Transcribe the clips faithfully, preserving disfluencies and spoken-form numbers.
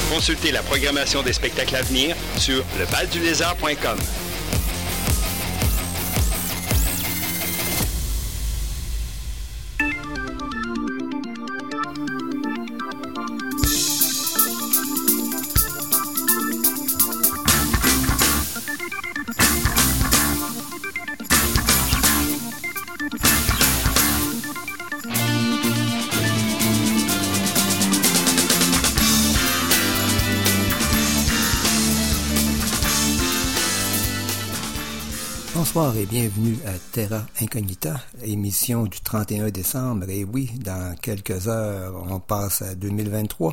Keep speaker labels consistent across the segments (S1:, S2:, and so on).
S1: Consultez la programmation des spectacles à venir sur le val du lézard point com.
S2: Bonsoir et bienvenue à Terra Incognita, émission du trente et un décembre. Et oui, dans quelques heures, on passe à deux mille vingt-trois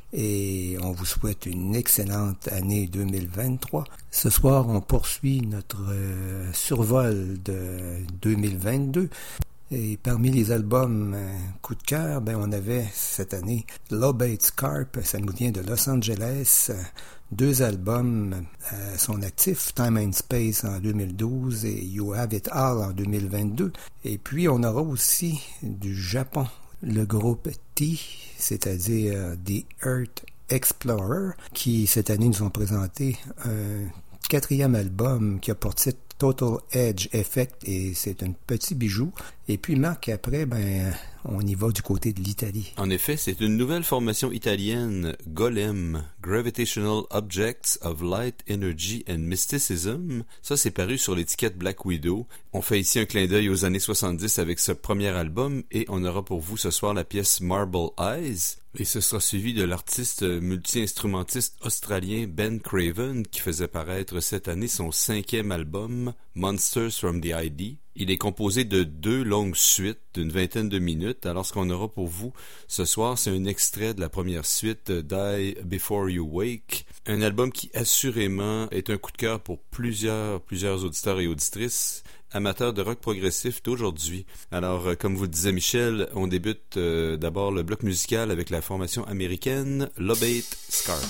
S2: et on vous souhaite une excellente année deux mille vingt-trois. Ce soir, on poursuit notre euh, survol de deux mille vingt-deux. Et parmi les albums euh, coup de cœur, ben on avait cette année Lobate Scarp, ça nous vient de Los Angeles. Deux albums à son actif, Time and Space en deux mille douze et You Have It All en deux mille vingt-deux. Et puis on aura aussi du Japon, le groupe T, c'est-à-dire The Earth Explorer, qui cette année nous ont présenté un quatrième album qui a pour titre Total Edge Effect et c'est un petit bijou. Et puis Marc, après, ben, on y va du côté de l'Italie.
S3: En effet, c'est une nouvelle formation italienne, Golem, Gravitational Objects of Light, Energy and Mysticism. Ça, c'est paru sur l'étiquette Black Widow. On fait ici un clin d'œil aux années soixante-dix avec ce premier album et on aura pour vous ce soir la pièce Marble Eyes. Et ce sera suivi de l'artiste multi-instrumentiste australien Ben Craven qui faisait paraître cette année son cinquième album, Monsters from the I D. Il est composé de deux longues suites d'une vingtaine de minutes. Alors ce qu'on aura pour vous ce soir, c'est un extrait de la première suite, Die Before You Wake. Un album qui assurément est un coup de cœur pour plusieurs, plusieurs auditeurs et auditrices amateurs de rock progressif d'aujourd'hui. Alors, euh, comme vous le disait Michel, on débute euh, d'abord le bloc musical avec la formation américaine Lobate Scarp.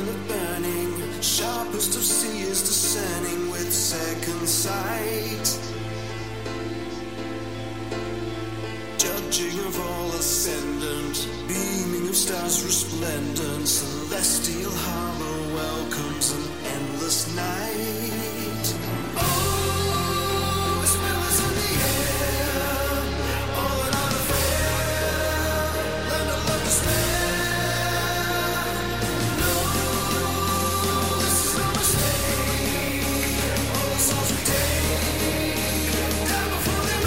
S4: planet burning, sharpest of seers discerning with second sight. Judging of all ascendant, beaming of stars resplendent, celestial harbor welcomes an endless night. Oh, spirits in the air, all an art affair, land of love despair. No, this is no mistake, all the souls we take, down before they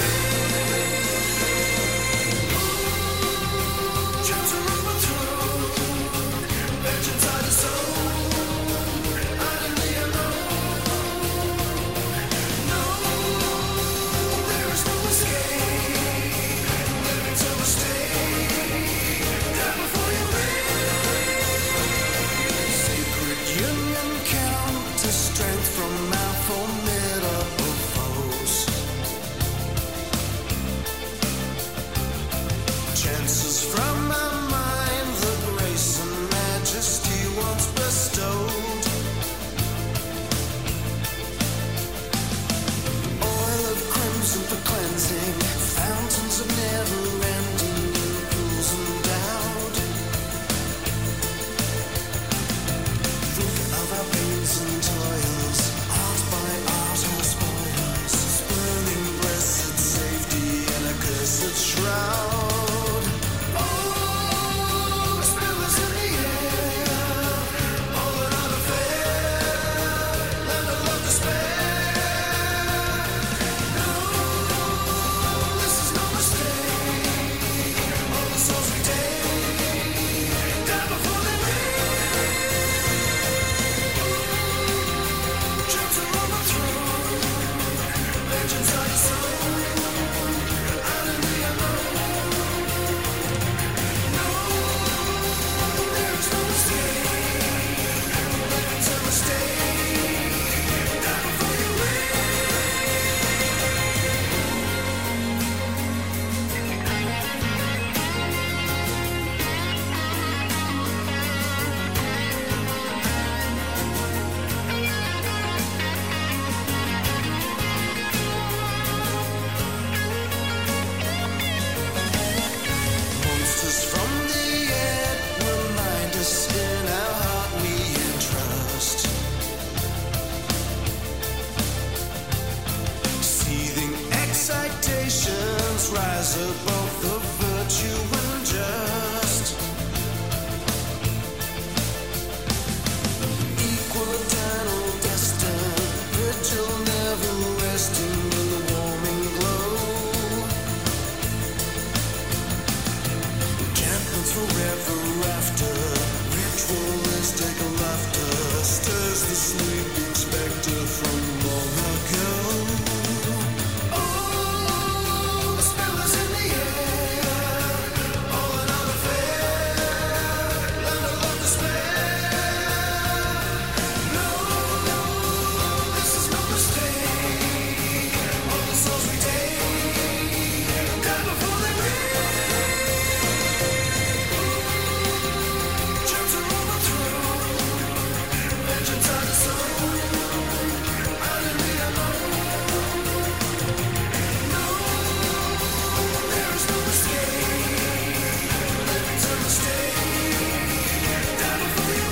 S4: rain. Gems are overthrown, legends are disowned, out in the unknown. No, there is no escape, living till the stake, down before you reign. Sacred union count to strength from our formidable foes. Chances from our mind, the grace and majesty once bestowed. Oil of crimson for cleansing, fountains of never-ending pools endowed. Think of our pains and toils, art by art our spoils, spurning blessed safety in a cursed shroud. Oh, spirits in the air, all an art affair, land of love despair. No, this is no mistake, all the souls we take, down before they rain. Gems are overthrown, legends are disowned, out in the unknown. No, there is no mistake, living till the stake, down before you reign. Monsters from the air remind us in our heart we entrust. Seething excitations rise above the virtue and just. Equal, eternal, destined, vigil never resting in the warming glow. Enchantments forever after, ritualistic laughter stirs the sleeping spectre from long ago. Oh, spirits in the air, all an art affair, land of love despair. No, this is no mistake, all the souls we take, down before they rain. Gems are overthrown, legends are disowned, out in the unknown. No, there is no escape, living till the stake, down before you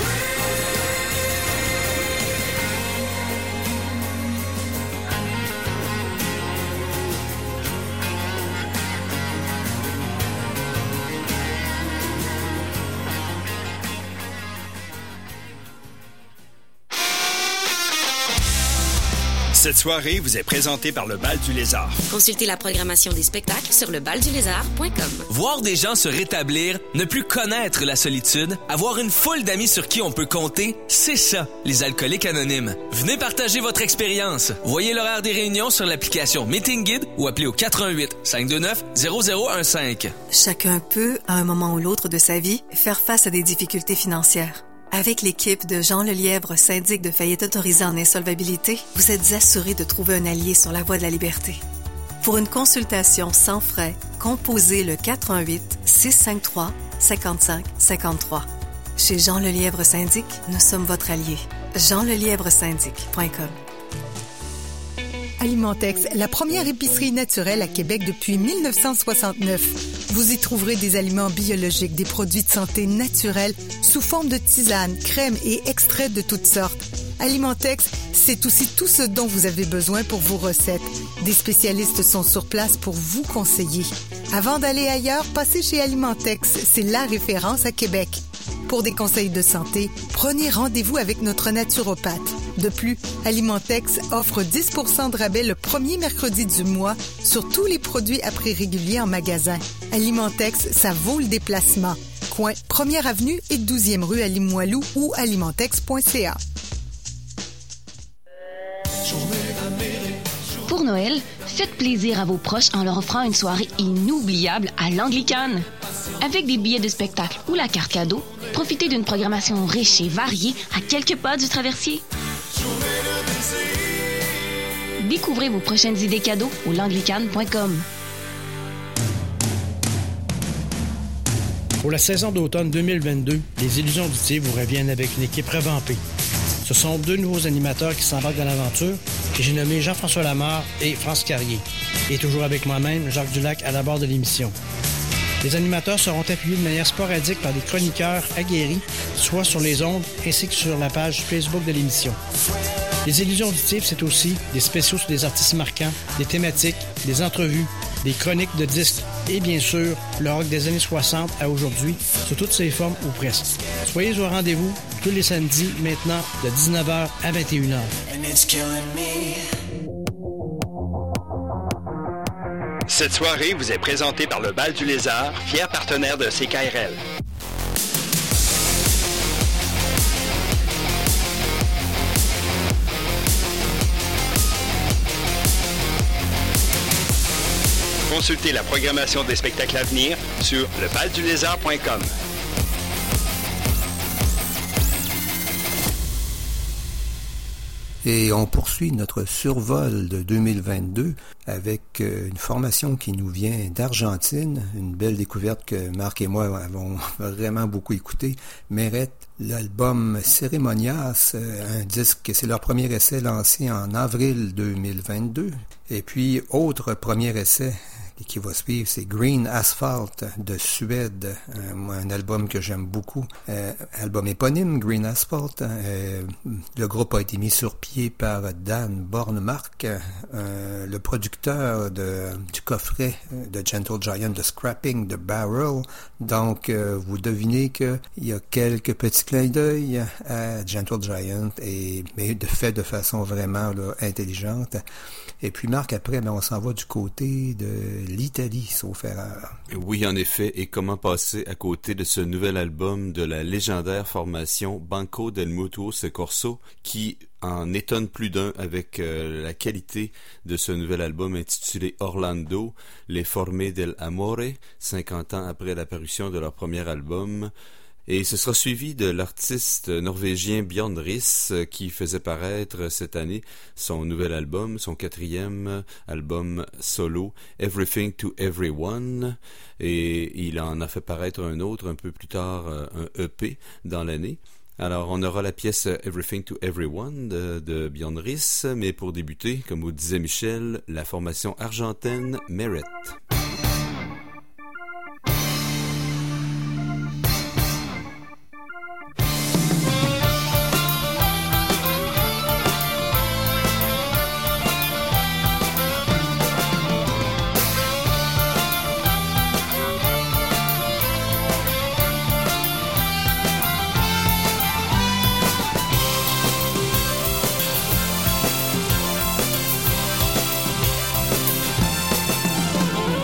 S1: Cette soirée vous est présentée par le Bal du Lézard.
S5: Consultez la programmation des spectacles sur le bal du lézard point com.
S6: Voir des gens se rétablir, ne plus connaître la solitude, avoir une foule d'amis sur qui on peut compter, c'est ça, les Alcooliques Anonymes. Venez partager votre expérience. Voyez l'horaire des réunions sur l'application Meeting Guide ou appelez au quatre un huit, cinq deux neuf, zéro zéro un cinq.
S7: Chacun peut, à un moment ou l'autre de sa vie, faire face à des difficultés financières. Avec l'équipe de Jean Lelièvre, syndic de faillite autorisé en insolvabilité, vous êtes assuré de trouver un allié sur la voie de la liberté. Pour une consultation sans frais, composez le quatre un huit, six cinq trois, cinq cinq cinq trois. Chez Jean Lelièvre Syndic, nous sommes votre allié. jean lelièvre syndic point com.
S8: Alimentex, la première épicerie naturelle à Québec depuis mille neuf cent soixante-neuf. Vous y trouverez des aliments biologiques, des produits de santé naturels sous forme de tisanes, crèmes et extraits de toutes sortes. Alimentex, c'est aussi tout ce dont vous avez besoin pour vos recettes. Des spécialistes sont sur place pour vous conseiller. Avant d'aller ailleurs, passez chez Alimentex, c'est la référence à Québec. Pour des conseils de santé, prenez rendez-vous avec notre naturopathe. De plus, Alimentex offre dix pour cent de rabais le premier mercredi du mois sur tous les produits à prix régulier en magasin. Alimentex, ça vaut le déplacement. Coin première avenue et douzième rue à Limoilou ou alimentex point c a.
S9: Pour Noël, faites plaisir à vos proches en leur offrant une soirée inoubliable à l'Anglicane. Avec des billets de spectacle ou la carte cadeau, profitez d'une programmation riche et variée à quelques pas du traversier. Découvrez vos prochaines idées cadeaux au langlicane point com.
S10: Pour la saison d'automne deux mille vingt-deux, les Illusions auditives vous reviennent avec une équipe revampée. Ce sont deux nouveaux animateurs qui s'embarquent dans l'aventure et j'ai nommé Jean-François Lamarre et France Carrier. Et toujours avec moi-même, Jacques Dulac à la barre de l'émission. Les animateurs seront appuyés de manière sporadique par des chroniqueurs aguerris, soit sur les ondes ainsi que sur la page Facebook de l'émission. Les Illusions auditives, c'est aussi des spéciaux sur des artistes marquants, des thématiques, des entrevues, des chroniques de disques et bien sûr, le rock des années soixante à aujourd'hui, sous toutes ses formes ou presque. Soyez au rendez-vous tous les samedis maintenant de dix-neuf heures à vingt et une heures.
S1: Cette soirée vous est présentée par le Bal du Lézard, fier partenaire de C K R L. Consultez la programmation des spectacles à venir sur le bal du lézard point com.
S2: Et on poursuit notre survol de deux mille vingt-deux avec une formation qui nous vient d'Argentine, une belle découverte que Marc et moi avons vraiment beaucoup écouté. Mérette, l'album Cérémonias, un disque, c'est leur premier essai lancé en avril deux mille vingt-deux. Et puis, autre premier essai qui va suivre, c'est Green Asphalt de Suède, un, un album que j'aime beaucoup, euh, album éponyme, Green Asphalt. Euh, le groupe a été mis sur pied par Dan Bornemark, euh, le producteur de, du coffret de Gentle Giant, de Scrapping the Barrel. Donc, euh, vous devinez qu'il y a quelques petits clins d'œil à Gentle Giant, et, mais de fait de façon vraiment là, intelligente. Et puis Marc, après, ben, on s'en va du côté de l'Italie, sauf erreur.
S3: Oui, en effet, et comment passer à côté de ce nouvel album de la légendaire formation Banco del Mutuo Soccorso, qui en étonne plus d'un avec euh, la qualité de ce nouvel album intitulé Orlando, Les Forme del Amore, cinquante ans après l'apparition de leur premier album. Et ce sera suivi de l'artiste norvégien Björn Riis qui faisait paraître cette année son nouvel album, son quatrième album solo, Everything to Everyone. Et il en a fait paraître un autre un peu plus tard, un E P dans l'année. Alors, on aura la pièce Everything to Everyone de, de Björn Riis, mais pour débuter, comme vous disait Michel, la formation argentine Merit.
S4: Thank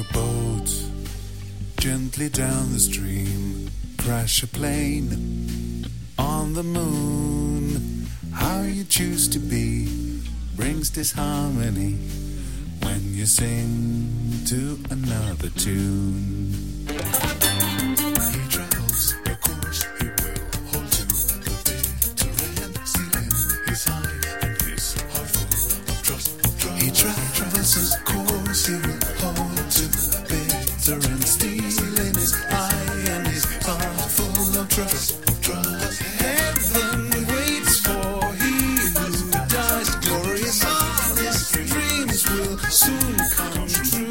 S11: your boat gently down the stream, crash a plane on the moon. How you choose to be brings disharmony when you sing to another tune. He travels, of course he will hold to the bitter end, stealing his high and his heart full of trust. He travels, of course he will hold to the bitter end, stealing his high and his heart full of trust. Heaven waits for he who dies glorious. All his dreams will soon come true.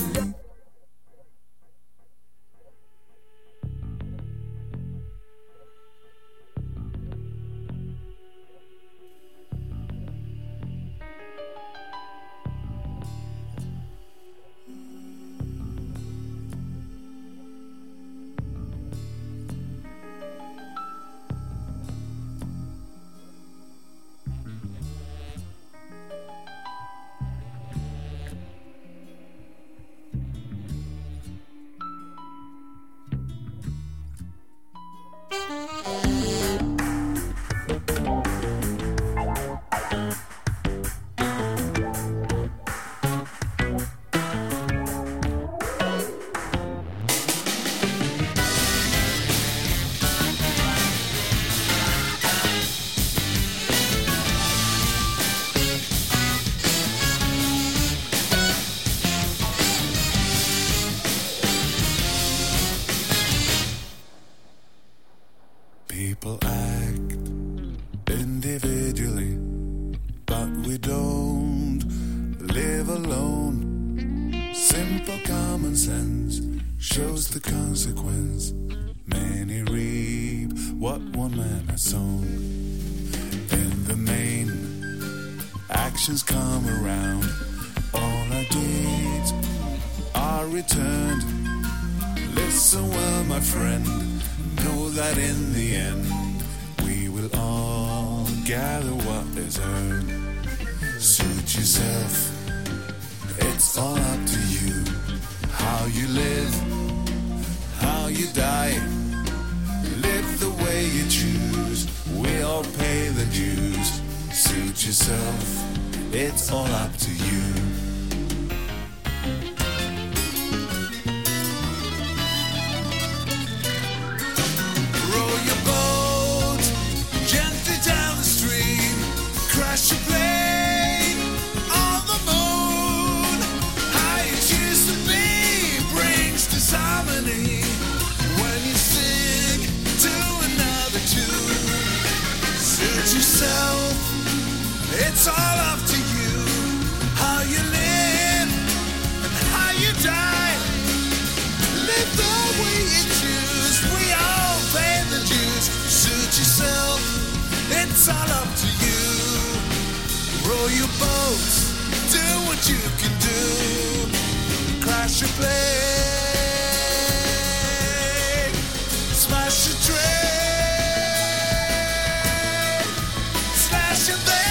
S11: People act individually, but we don't live alone. Simple common sense shows the consequence. Many reap what one man has sown. In the main, actions come around. All our deeds are returned. Listen well, my friend. Know that in the end we will all gather what is earned. Suit yourself, it's all up to you. How you live, how you die. Live the way you choose, we all pay the dues. Suit yourself, it's all up to you. Crash a plane on the moon. How you choose to be brings disharmony when you sing to another tune. Suit yourself, it's all up to you. How you live and how you die. Live the way you choose, we all pay the dues. Suit yourself, it's all up to you. Row your boats, do what you can do. Crash your plane, smash your train, slash your vein.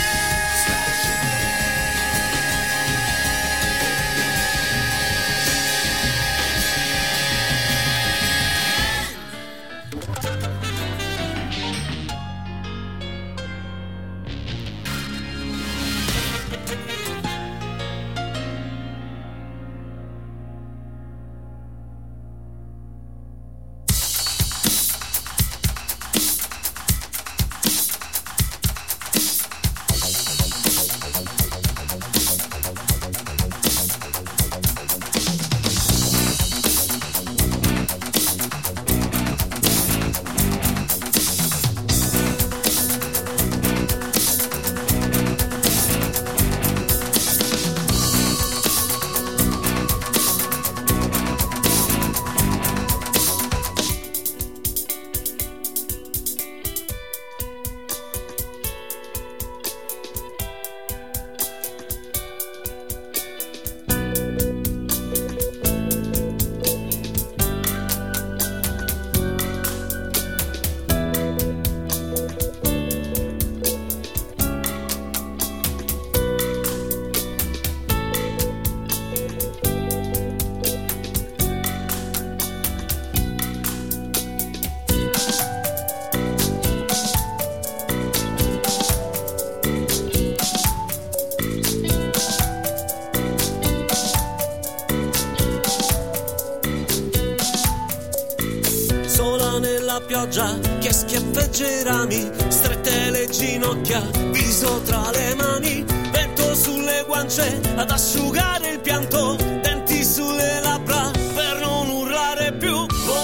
S12: la pioggia che schiaffeggia i rami, strette le ginocchia, viso tra le mani, vento sulle guance ad asciugare il pianto, denti sulle labbra per non urlare più.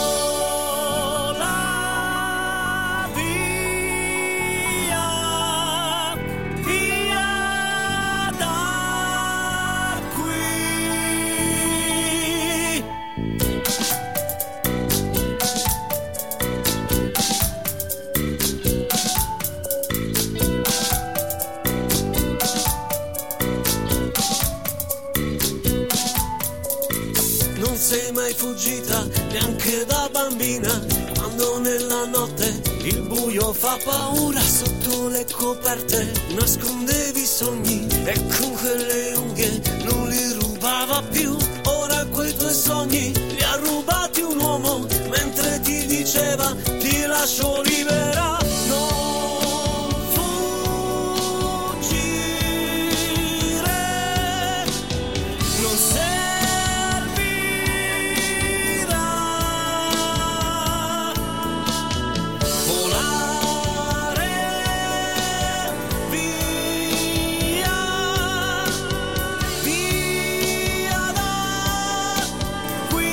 S12: Vola via, via da qui. Non sei mai fuggita neanche da bambina, quando nella notte il buio fa paura, sotto le coperte nascondevi sogni e con quelle unghie non li rubava più. Ora quei tuoi sogni li ha rubati un uomo mentre ti diceva ti lascio libera. Non fuggire, non servirà. Volare via, via da qui.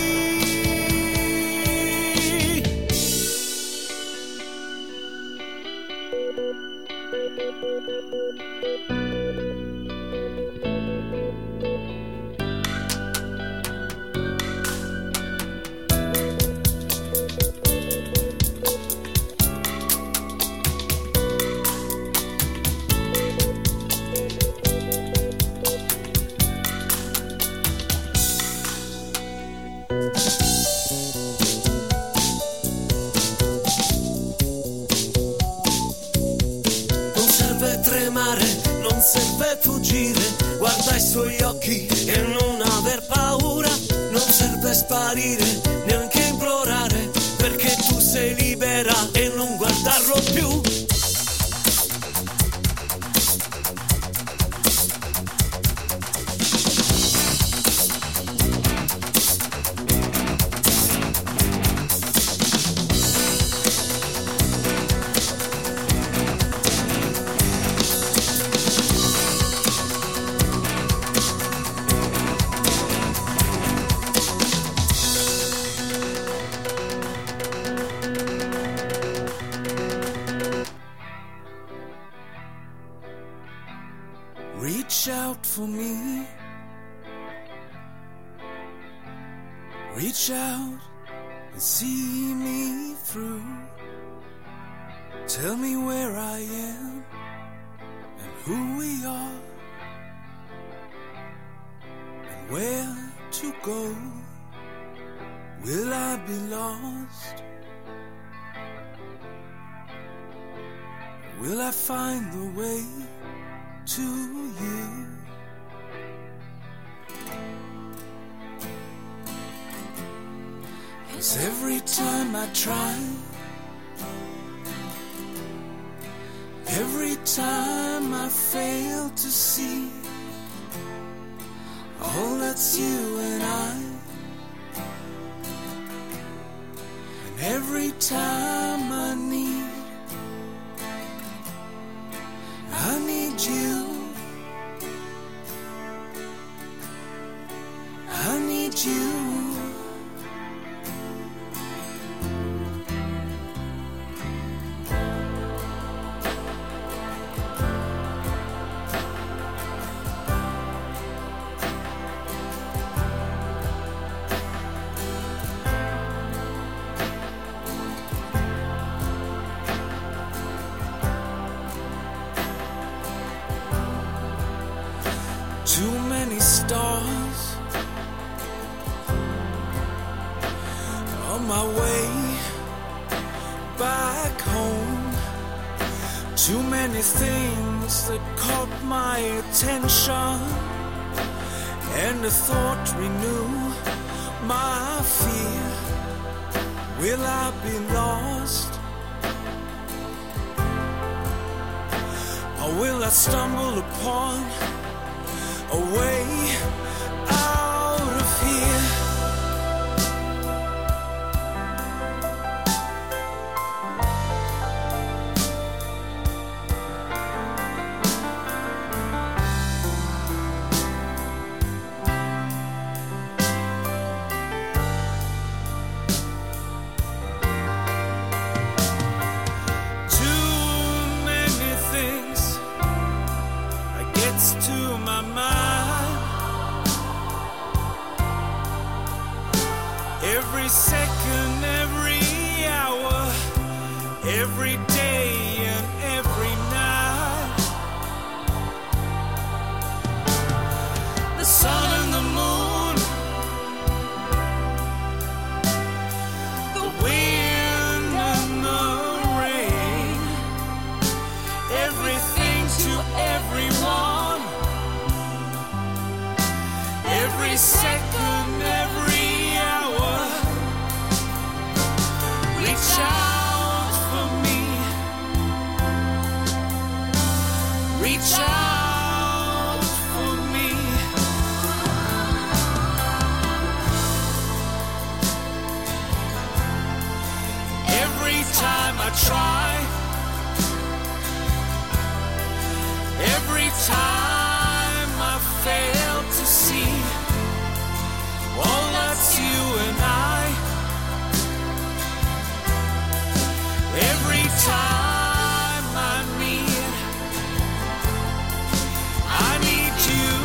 S12: Non serve tremare, non serve fuggire, guarda i suoi occhi e non aver paura. Non serve sparire, neanche implorare, perché tu sei libera e non guardarlo più. Reach out for me. Reach out and see me through. Tell me where I am and who we are and where to go. Will I be lost? Will I find the way to you? 'Cause every time I try, every time I fail to see all that's you and I, and every time I need, I need you, I need you. Too many stars on my way back home. Too many things that caught my attention, and the thought renew my fear. Will I be lost? Or will I stumble upon a way out of here? every second, every hour, every day and every night. The sun and the moon, the wind and the rain, everything to everyone, every second, every hour. Reach out for me. Reach out for me. Every time I try, every time I fail to see all that's you and I. Every time I need, I need you.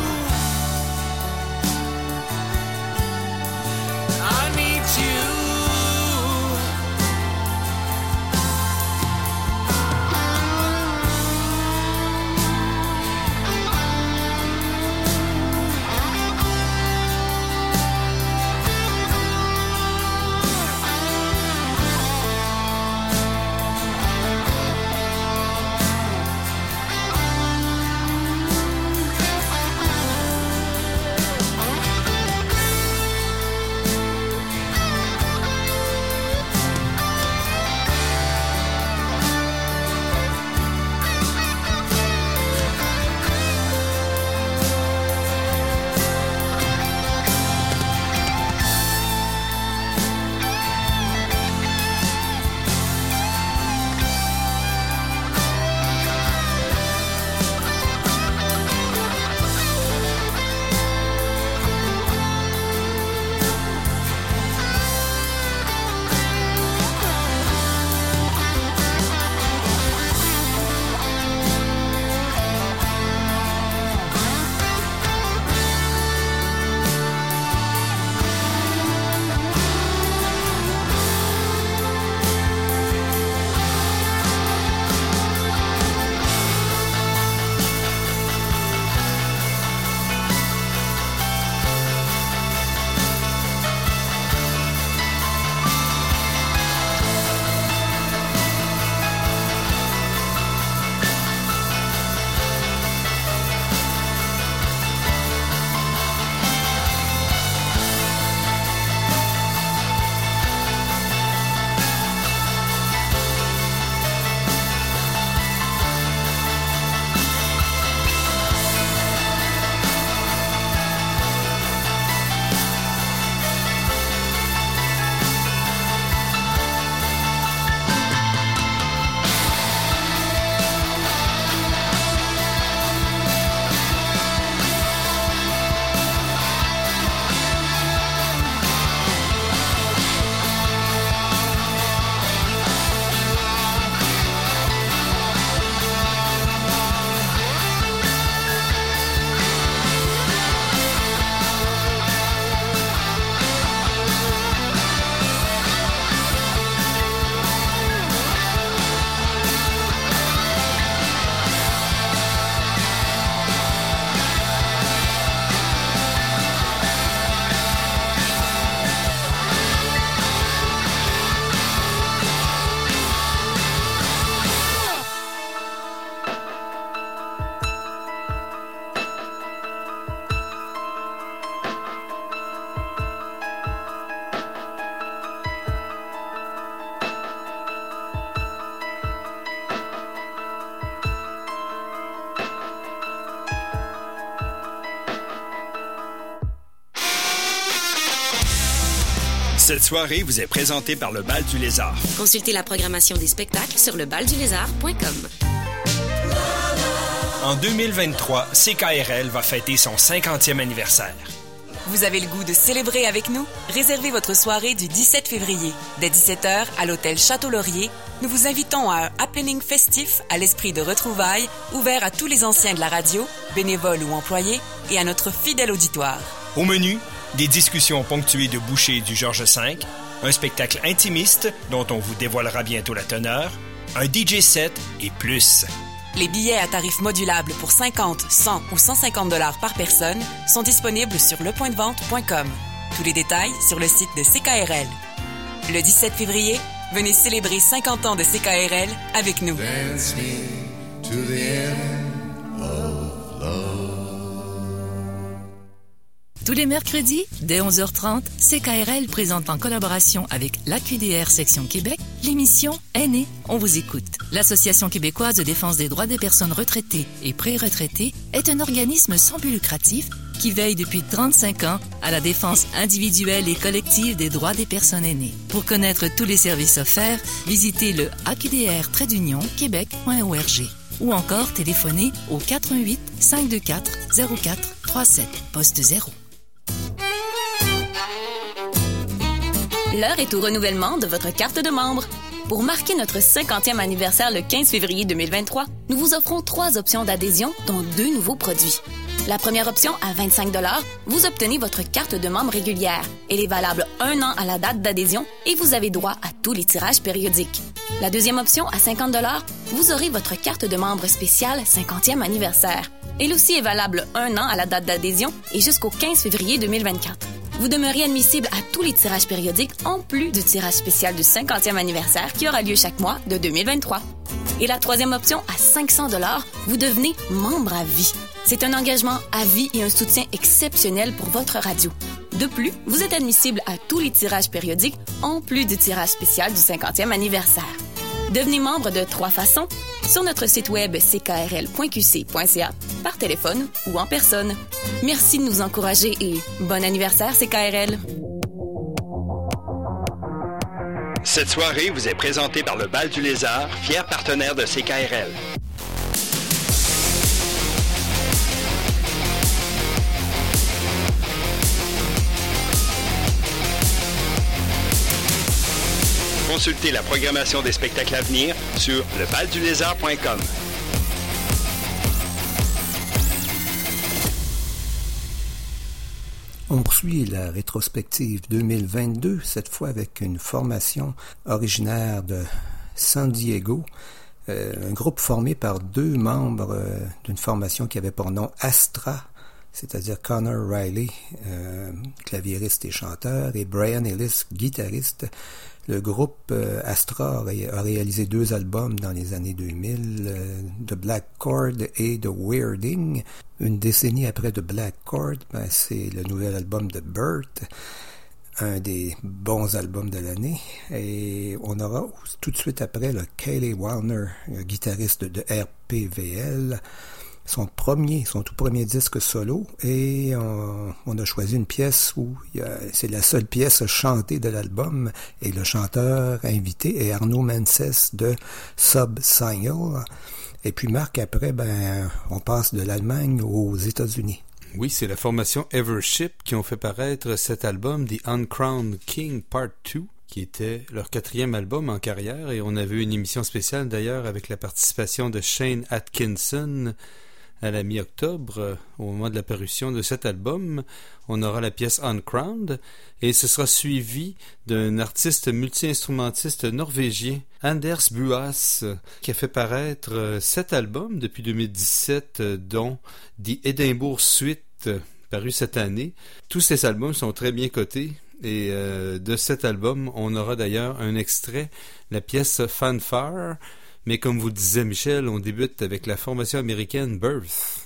S12: I need you.
S1: Cette soirée vous est présentée par le Bal du Lézard.
S5: Consultez la programmation des spectacles sur le bal du lézard point com.
S13: En deux mille vingt-trois, C K R L va fêter son cinquantième anniversaire.
S14: Vous avez le goût de célébrer avec nous? Réservez votre soirée du dix-sept février. Dès dix-sept heures, à l'hôtel Château-Laurier, nous vous invitons à un happening festif à l'esprit de retrouvailles, ouvert à tous les anciens de la radio, bénévoles ou employés, et à notre fidèle auditoire.
S13: Au menu, des discussions ponctuées de bouchées du Georges cinq, un spectacle intimiste dont on vous dévoilera bientôt la teneur, un D J set et plus.
S14: Les billets à tarif modulable pour cinquante, cent ou cent cinquante dollars par personne sont disponibles sur le point de vente point com. Tous les détails sur le site de C K R L. Le dix-sept février, venez célébrer cinquante ans de C K R L avec nous.
S11: Dance me to the end of love.
S15: Tous les mercredis, dès onze heures trente, C K R L présente en collaboration avec l'A Q D R Section Québec l'émission Aînés, on vous écoute. L'Association québécoise de défense des droits des personnes retraitées et pré-retraitées est un organisme sans but lucratif qui veille depuis trente-cinq ans à la défense individuelle et collective des droits des personnes aînées. Pour connaître tous les services offerts, visitez le A Q D R trait d'union québec point org ou encore téléphonez au quatre un huit, cinq deux quatre, zéro quatre trois sept, poste zéro.
S5: L'heure est au renouvellement de votre carte de membre. Pour marquer notre cinquantième anniversaire le quinze février deux mille vingt-trois, nous vous offrons trois options d'adhésion, dont deux nouveaux produits. La première option, à vingt-cinq dollars, vous obtenez votre carte de membre régulière. Elle est valable un an à la date d'adhésion et vous avez droit à tous les tirages périodiques. La deuxième option, à cinquante dollars, vous aurez votre carte de membre spéciale cinquantième anniversaire. Elle aussi est valable un an à la date d'adhésion et jusqu'au quinze février deux mille vingt-quatre. Vous demeurez admissible à tous les tirages périodiques en plus du tirage spécial du cinquantième anniversaire qui aura lieu chaque mois de deux mille vingt-trois. Et la troisième option, à cinq cents dollars, vous devenez membre à vie. C'est un engagement à vie et un soutien exceptionnel pour votre radio. De plus, vous êtes admissible à tous les tirages périodiques en plus du tirage spécial du cinquantième anniversaire. Devenez membre de trois façons, sur notre site web c k r l point q c point c a, par téléphone ou en personne. Merci de nous encourager et bon anniversaire C K R L.
S1: Cette soirée vous est présentée par le Bal du Lézard, fier partenaire de C K R L. Consultez la programmation des spectacles à venir sur le bal du lézard point com.
S2: On poursuit la rétrospective deux mille vingt-deux, cette fois avec une formation originaire de San Diego, euh, un groupe formé par deux membres euh, d'une formation qui avait pour nom Astra, c'est-à-dire Connor Riley, euh, claviériste et chanteur, et Brian Ellis, guitariste. Le groupe euh, Astra a, ré- a réalisé deux albums dans les années deux mille, euh, The Black Chord et The Weirding. Une décennie après The Black Chord, ben, c'est le nouvel album de Burt, un des bons albums de l'année. Et on aura tout de suite après le Kayleigh Wallner, guitariste de R P V L, son premier, son tout premier disque solo, et on, on a choisi une pièce où il y a, c'est la seule pièce chantée de l'album, et le chanteur invité est Arnaud Menses de Subsingle. Et puis Marc, après, ben, on passe de l'Allemagne aux États-Unis.
S3: Oui, c'est la formation Evership qui ont fait paraître cet album, The Uncrowned King Part deux, qui était leur quatrième album en carrière, et on avait eu une émission spéciale d'ailleurs avec la participation de Shane Atkinson à la mi-octobre, euh, au moment de la parution de cet album. On aura la pièce Uncrowned, et ce sera suivi d'un artiste multi-instrumentiste norvégien, Anders Buas, qui a fait paraître euh, sept albums depuis deux mille dix-sept, euh, dont The Edinburgh Suite, euh, paru cette année. Tous ces albums sont très bien cotés, et euh, de cet album, on aura d'ailleurs un extrait, la pièce Fanfare. Mais comme vous le disait Michel, on débute avec la formation américaine Birth.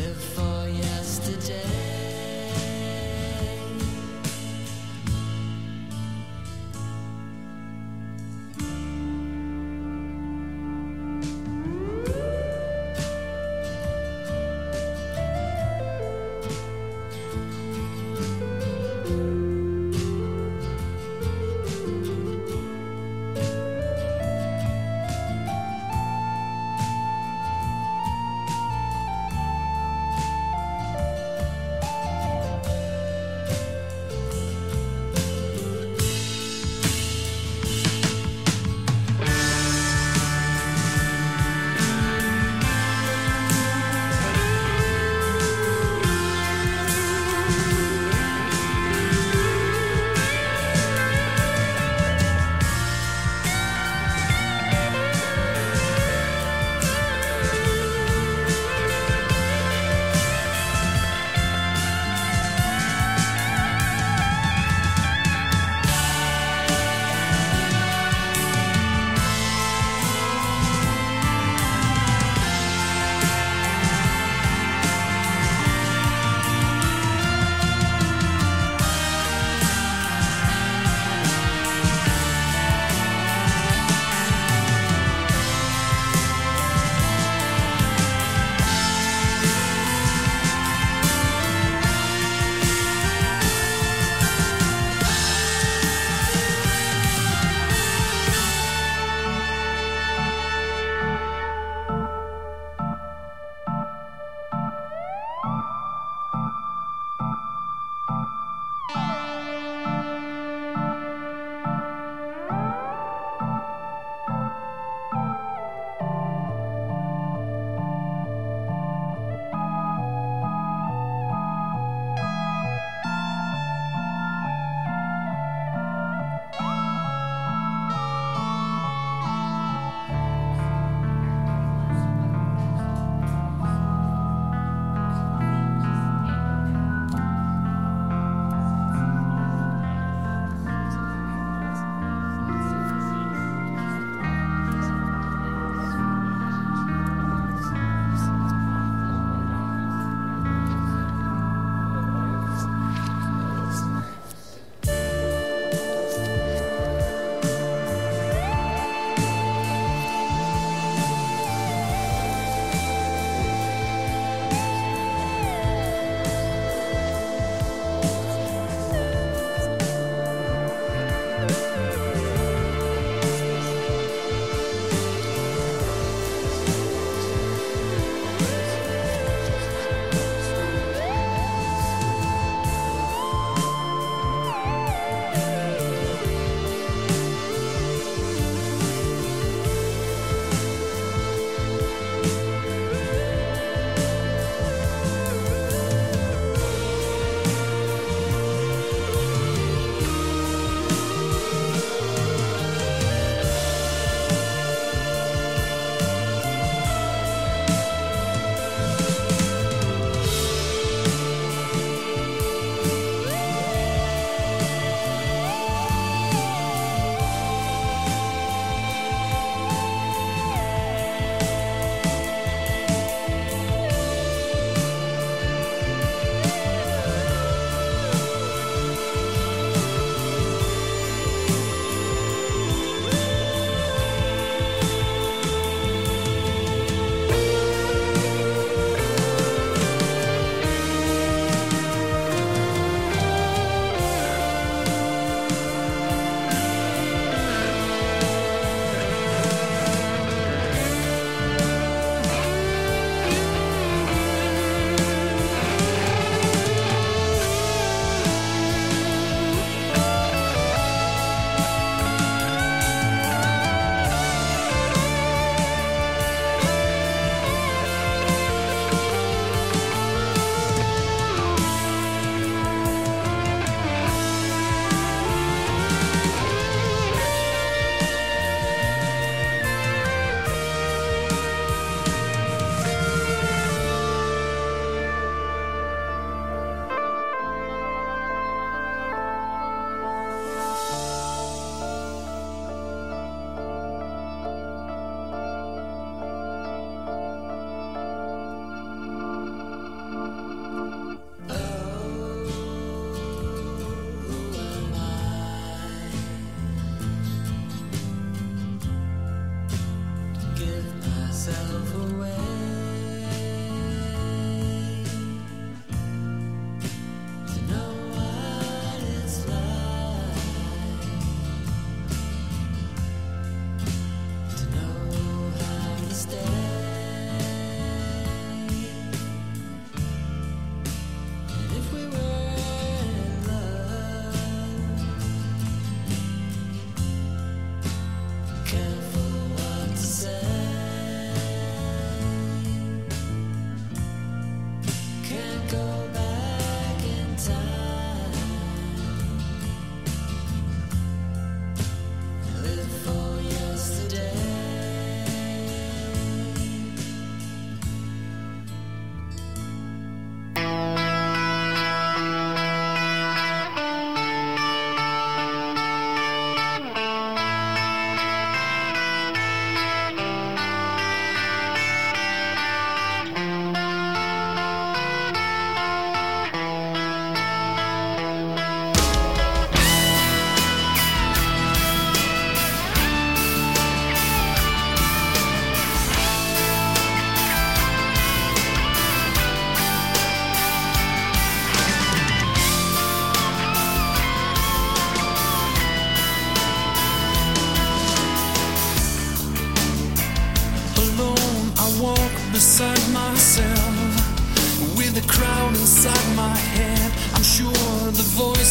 S4: live for yesterday.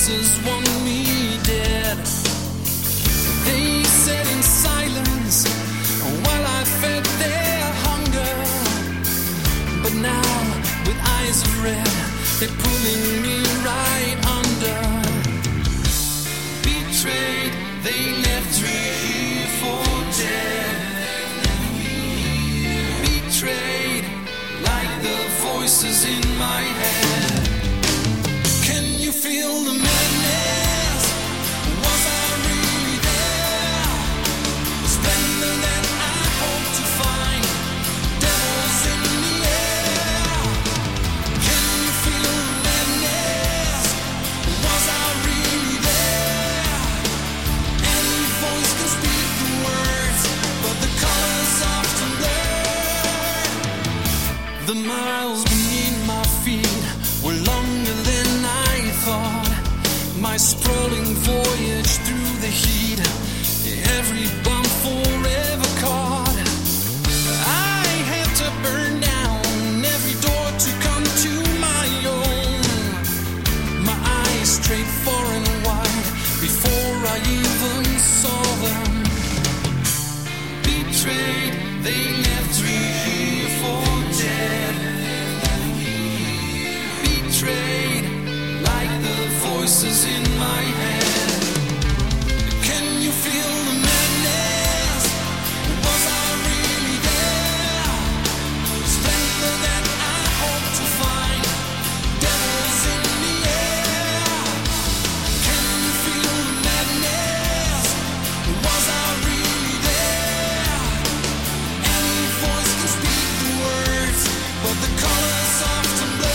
S16: voices want me dead. They said in silence while I fed their hunger. But now, with eyes of red, they're pulling me right under. Betrayed, they left me here for dead. Betrayed, like the voices in my head. Can you feel the madness? Was I really there? The splendor that I hope to find. Devils in the air. Can you feel the madness? Was I really there? Any voice can speak the words, but the colors often blur. The miles beneath my feet were longer than I thought. My sprawling voyage through the heat, every bump forever caught. I had to burn down every door to come to my own. My eyes straight far and wide before I even saw them. Betrayed, they left me here for dead. Betrayed, like the voices in my head. Can you feel the madness? Was I really there? Splendor that I hope to find. Devils in the air. Can you feel the madness? Was I really there? Any voice can speak the words, but the colors often blur.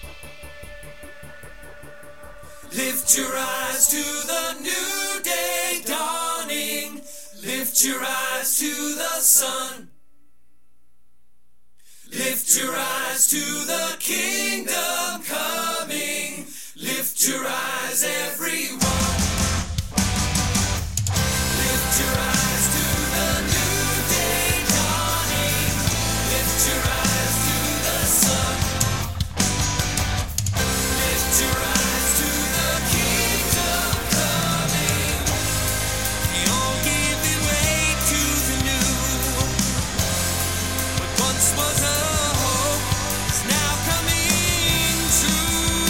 S4: Lift your eyes to the new day.
S12: Lift your eyes to the sun. Lift your eyes to the kingdom coming. Lift your eyes, everyone. Lift your eyes to the new day dawning. Lift your eyes to the sun. Lift your eyes to the kingdom coming. You're giving way to the new. What once was a hope is now coming true.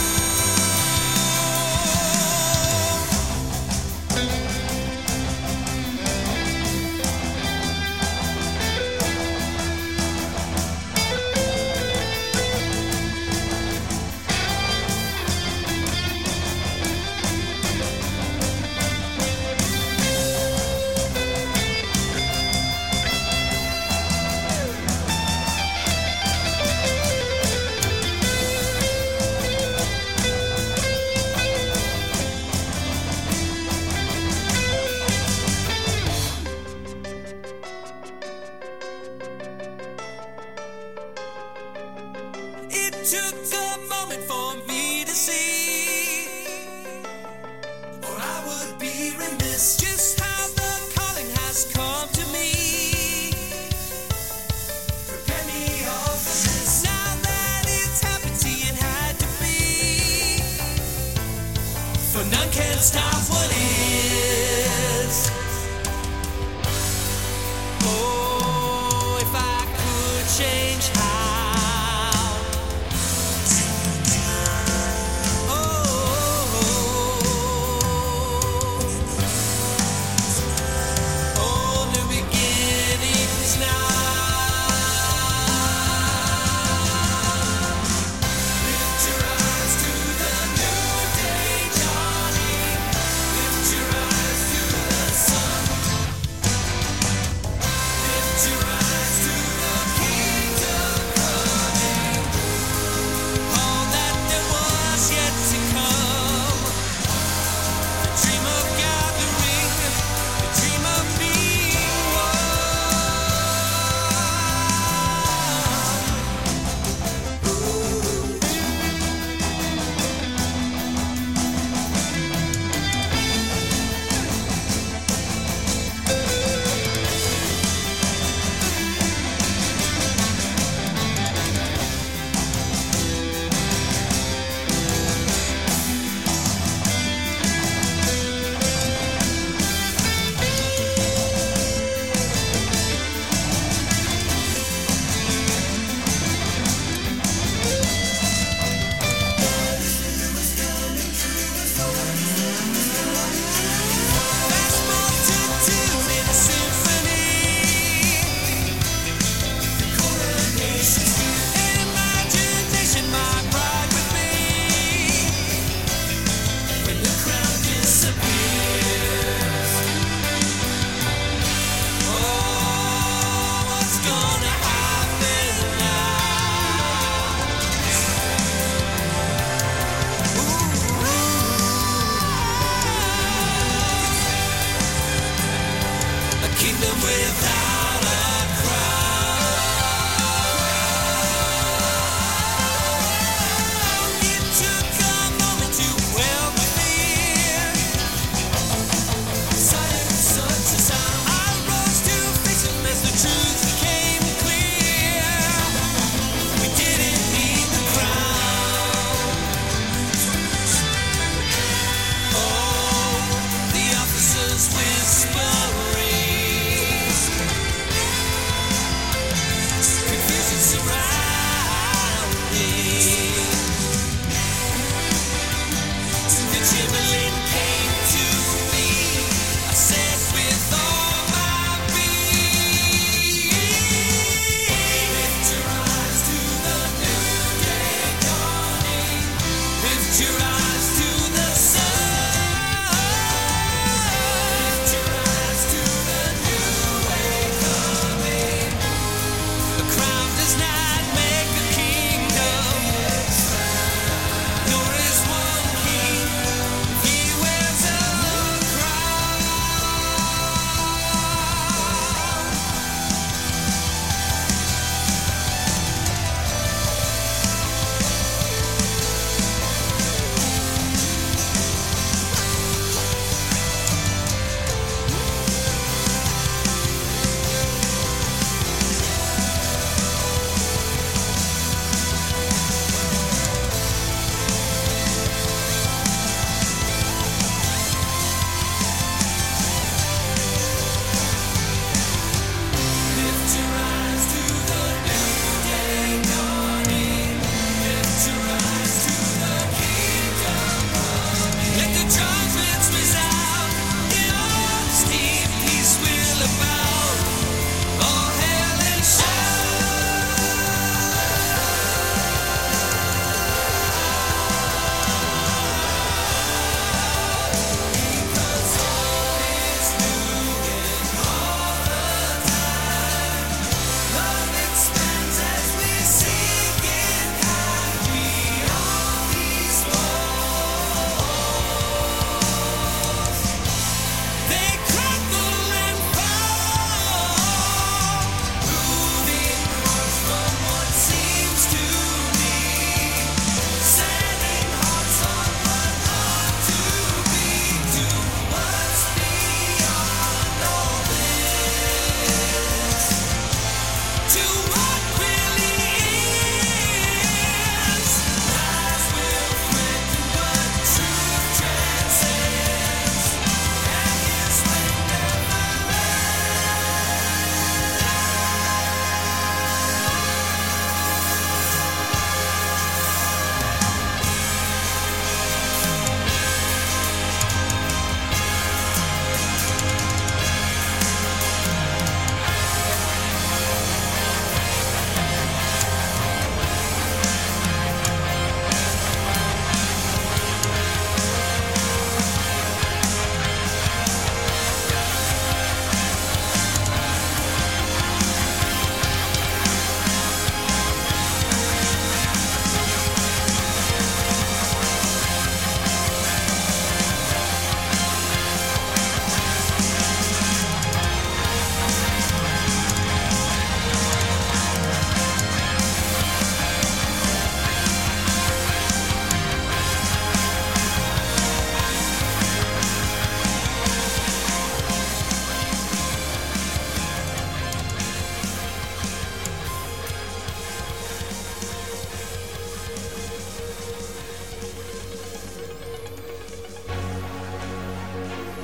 S12: It took a moment for me to see, or I would be remiss, just how the calling has come to me. Prepare me all for this. Now that it's happened, see, it had to be, for none can stop what is. Oh, if I could change how.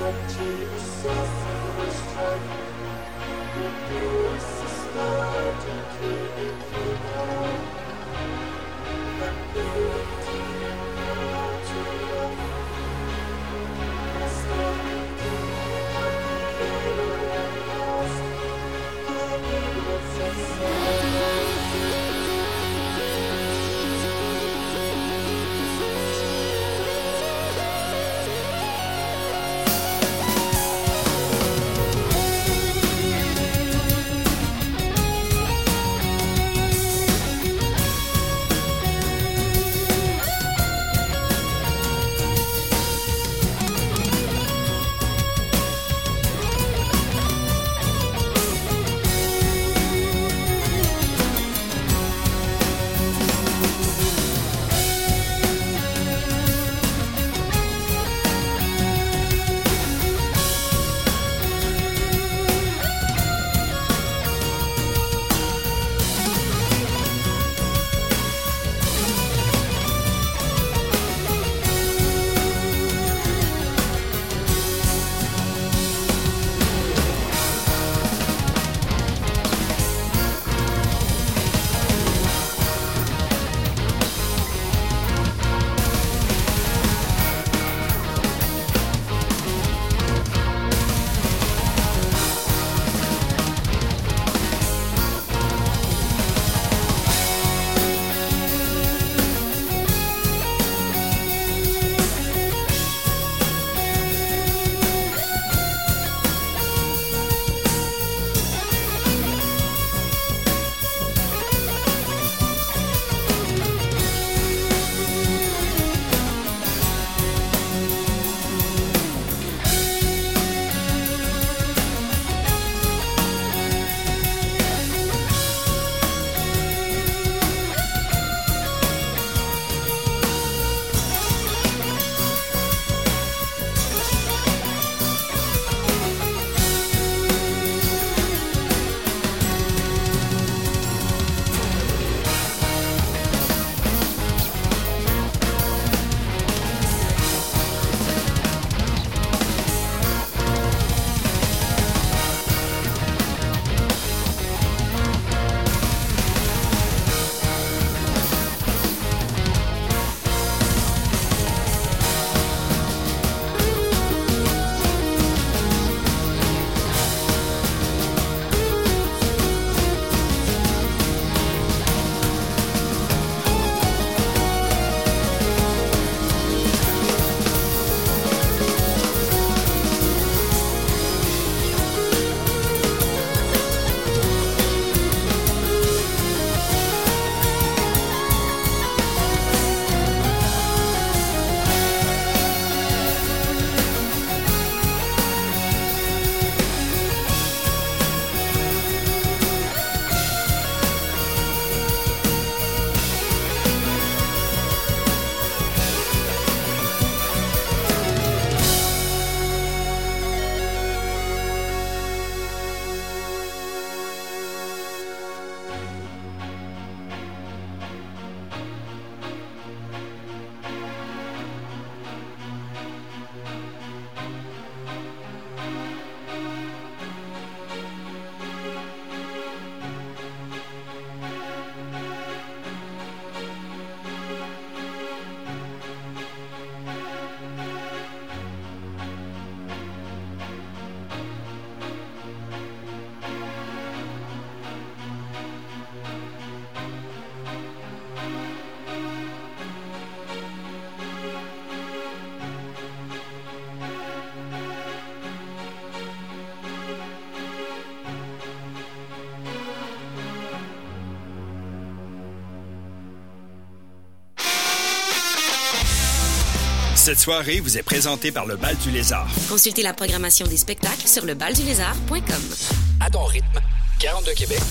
S13: Cette soirée vous est présentée par le Bal du Lézard.
S17: Consultez la programmation des spectacles sur le bal du lézard point com.
S18: À ton rythme, quarante-deux Québec.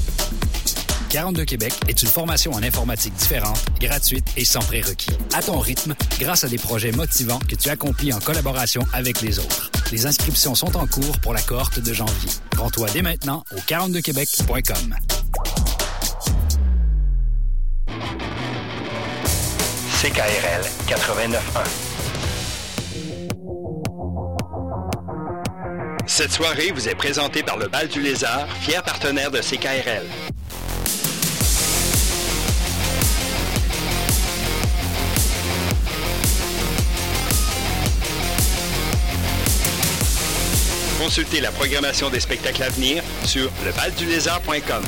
S18: quarante-deux Québec est une formation en informatique différente, gratuite et sans prérequis. À ton rythme, grâce à des projets motivants que tu accomplis en collaboration avec les autres. Les inscriptions sont en cours pour la cohorte de janvier. Rends-toi dès maintenant au quarante-deux québec point com.
S1: C K R L quatre-vingt-neuf point un. Cette soirée vous est présentée par le Bal du Lézard, fier partenaire de C K R L. Consultez la programmation des spectacles à venir sur le bal du lézard point com.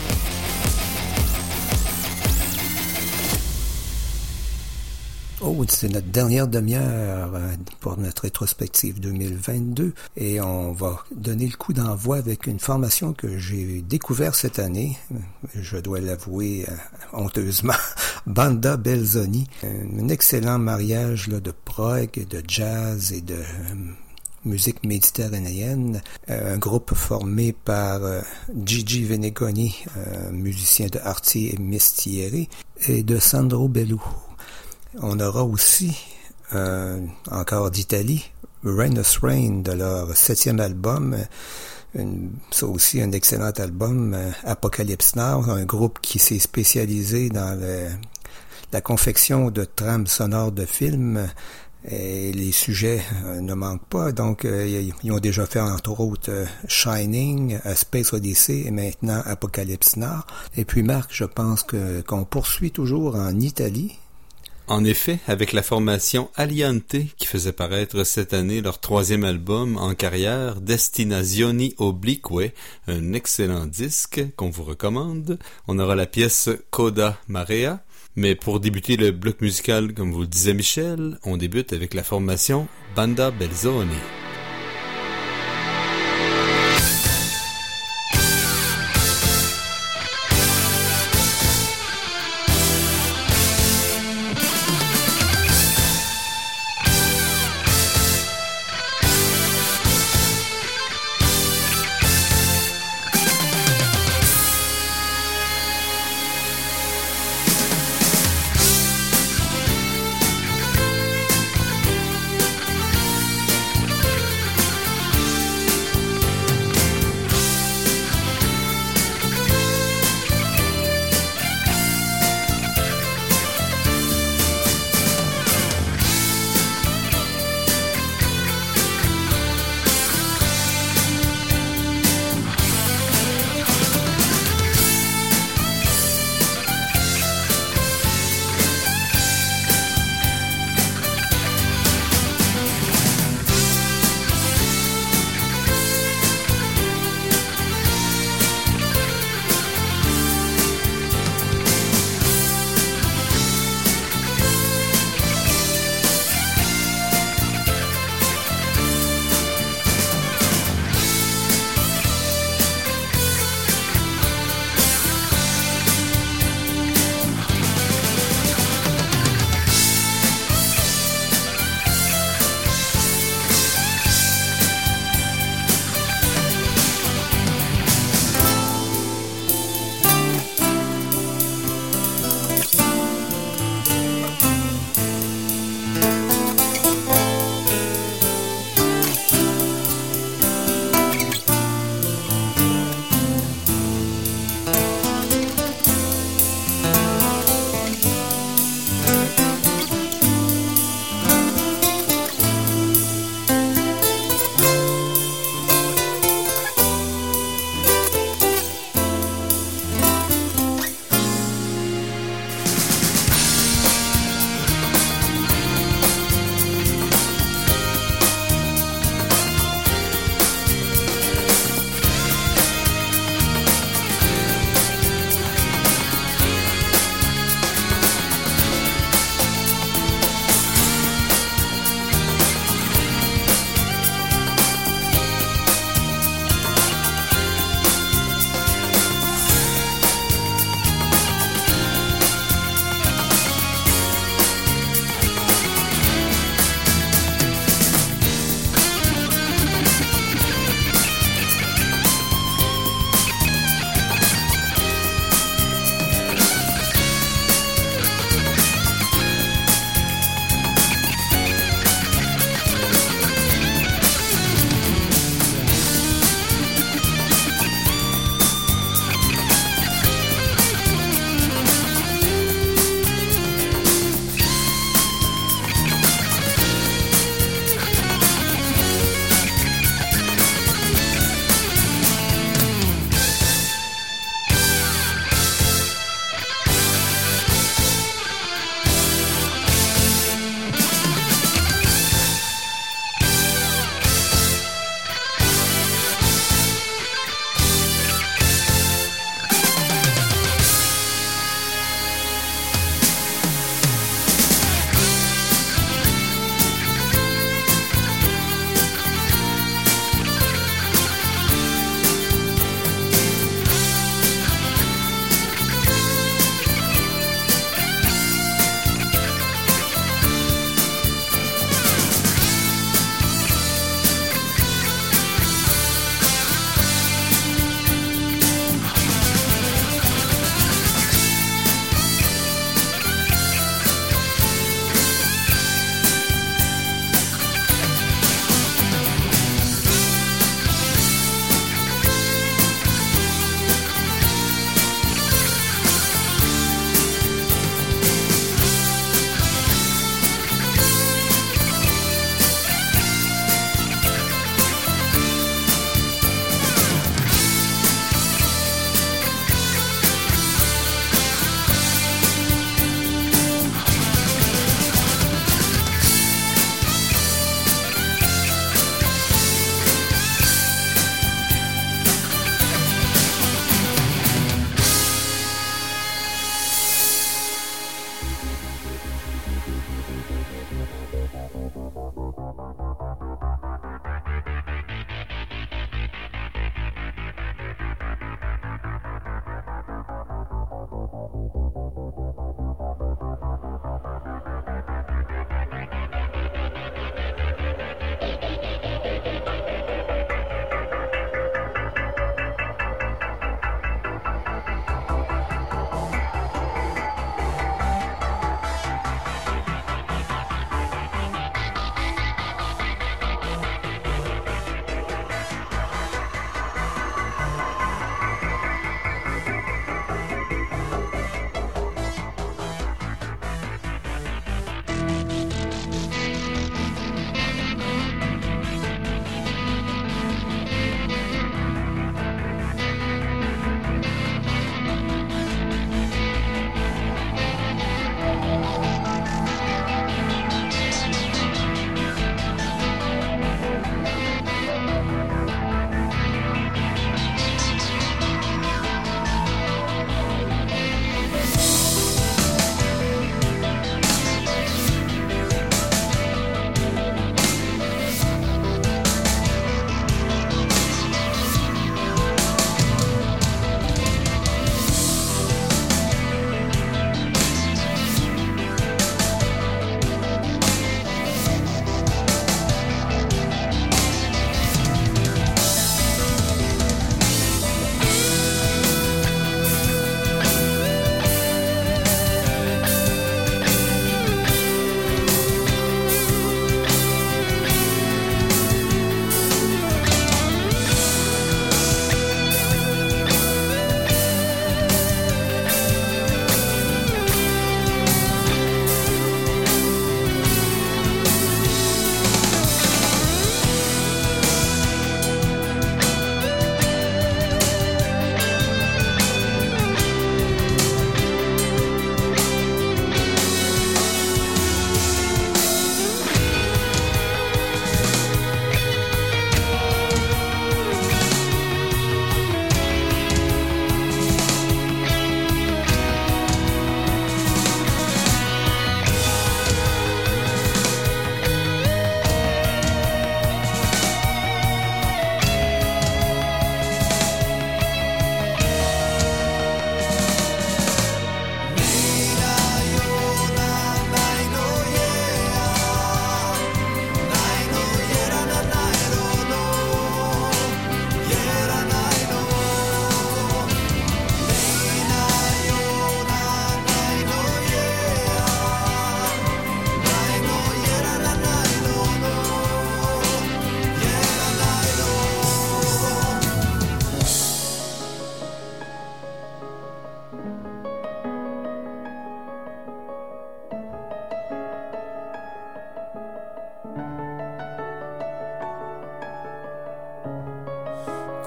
S2: Oh, c'est notre dernière demi-heure pour notre rétrospective deux mille vingt-deux et on va donner le coup d'envoi avec une formation que j'ai découverte cette année, je dois l'avouer honteusement, Banda Belzoni, un excellent mariage là, de prog, de jazz et de musique méditerranéenne, un groupe formé par euh, Gigi Venegoni, euh, musicien de Arti et Mestieri, et de Sandro Bellu. On aura aussi, euh, encore d'Italie, Rainus Rain de leur septième album, une, ça aussi un excellent album, euh, Apocalypse Now, un groupe qui s'est spécialisé dans le, la confection de trames sonores de films. Et les sujets euh, ne manquent pas, donc euh, ils ont déjà fait entre autres euh, Shining, A Space Odyssey et maintenant Apocalypse Now. Et puis Marc, je pense que qu'on poursuit toujours en Italie.
S3: En effet, avec la formation Aliante qui faisait paraître cette année leur troisième album en carrière, Destinazioni Oblique, un excellent disque qu'on vous recommande. On aura la pièce Coda Marea. Mais pour débuter le bloc musical, comme vous le disait Michel, on débute avec la formation Banda Belzoni.
S16: Thank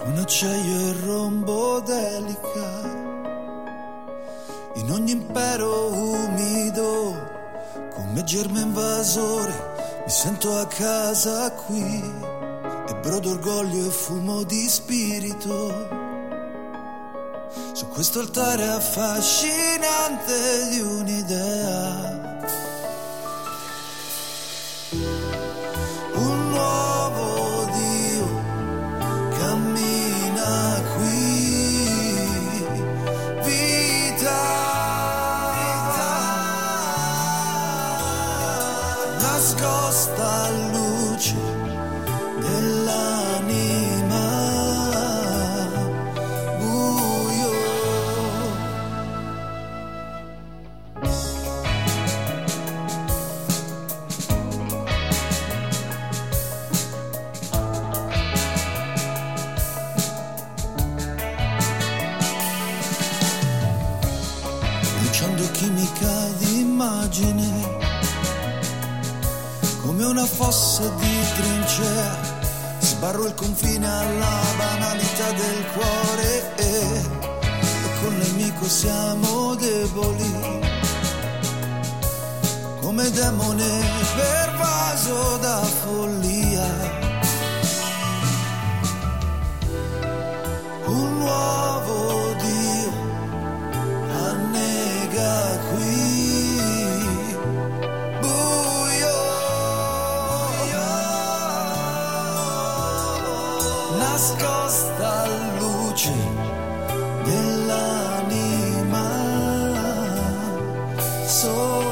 S19: un acciaio e rombo delica. In ogni impero umido, come germe invasore, mi sento a casa qui, e brodo orgoglio e fumo di spirito. Su questo altare affascinante di un'idea, un nuovo Dio cammina qui, vita, nascosta a luce dell'anima, buio. Bruciando chimica d'immagine, come una fossa di trincea, sbarro il confine alla banalità del cuore, e col nemico siamo deboli, come demone pervaso da follia. Un nuovo Dio annega qui, buio, nascosta a luce dell'anima, solo.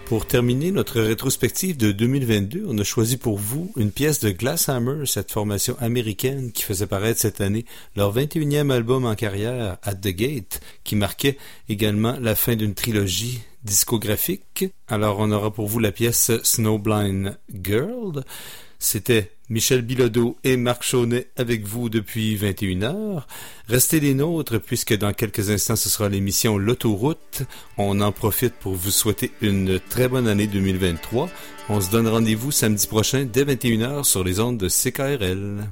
S3: Pour terminer notre rétrospective de deux mille vingt-deux, on a choisi pour vous une pièce de Glasshammer, cette formation américaine qui faisait paraître cette année leur vingt et unième album en carrière, At the Gate, qui marquait également la fin d'une trilogie discographique. Alors on aura pour vous la pièce Snowblind Girl. C'était Michel Bilodeau et Marc Chaunet avec vous depuis vingt et une heures. Restez des nôtres puisque dans quelques instants ce sera l'émission L'autoroute. On en profite pour vous souhaiter une très bonne année deux mille vingt-trois. On se donne rendez-vous samedi prochain dès vingt et une heures sur les ondes de C K R L.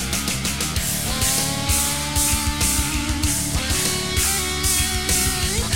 S4: Thank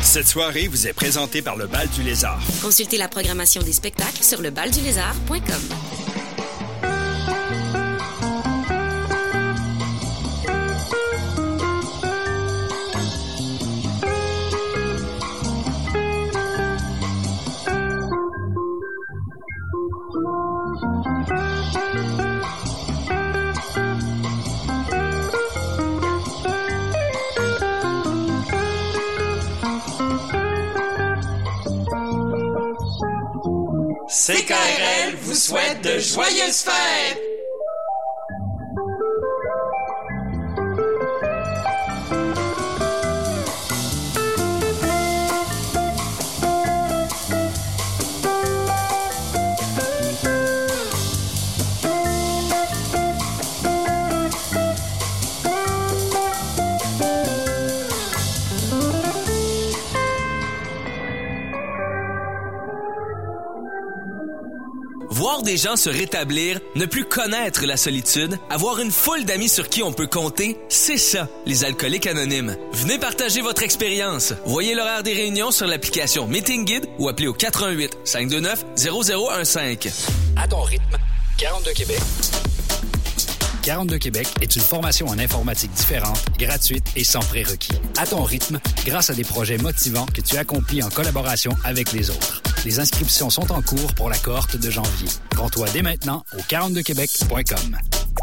S13: Cette soirée vous est présentée par le Bal du Lézard.
S17: Consultez la programmation des spectacles sur le bal du lézard point com.
S12: C K R L vous souhaite de joyeuses fêtes!
S6: Voir des gens se rétablir, ne plus connaître la solitude, avoir une foule d'amis sur qui on peut compter, c'est ça, les alcooliques anonymes. Venez partager votre expérience. Voyez l'horaire des réunions sur l'application Meeting Guide ou appelez au quatre un huit, cinq deux neuf, zéro zéro un cinq.
S18: À ton rythme, quarante-deux Québec. quarante-deux Québec est une formation en informatique différente, gratuite et sans prérequis. À ton rythme, grâce à des projets motivants que tu accomplis en collaboration avec les autres. Les inscriptions sont en cours pour la cohorte de janvier. Rends-toi dès maintenant au quarante-deux québec point com.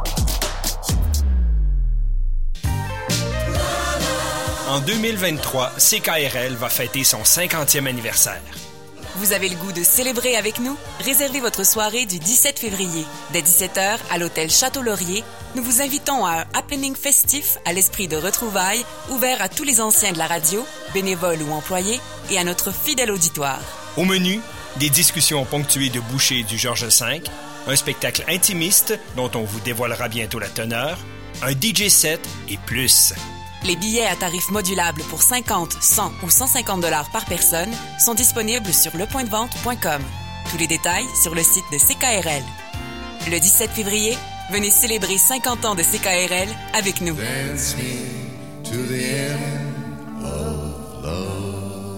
S13: En deux mille vingt-trois, C K R L va fêter son cinquantième anniversaire.
S14: Vous avez le goût de célébrer avec nous? Réservez votre soirée du dix-sept février. Dès dix-sept heures, à l'hôtel Château-Laurier, nous vous invitons à un happening festif à l'esprit de retrouvailles, ouvert à tous les anciens de la radio, bénévoles ou employés, et à notre fidèle auditoire.
S13: Au menu, des discussions ponctuées de bouchées du Georges cinq, un spectacle intimiste dont on vous dévoilera bientôt la teneur, un D J set et plus.
S14: Les billets à tarif modulable pour cinquante, cent ou cent cinquante dollars par personne sont disponibles sur le point de vente point com. Tous les détails sur le site de C K R L. Le dix-sept février, venez célébrer cinquante ans de C K R L avec nous.
S11: Dance me to the end of love.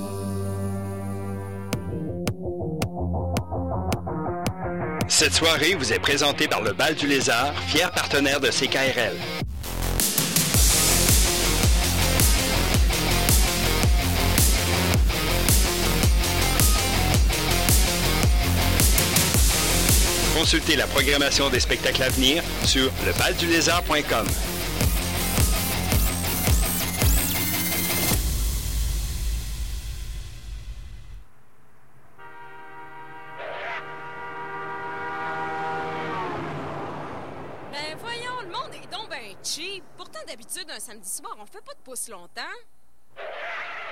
S1: Cette soirée vous est présentée par le Bal du Lézard, fier partenaire de C K R L. Consultez la programmation des spectacles à venir sur le bal du lézard point com.
S20: Ben voyons, le monde est donc ben cheap. Pourtant, d'habitude, un samedi soir, on fait pas de pouce longtemps.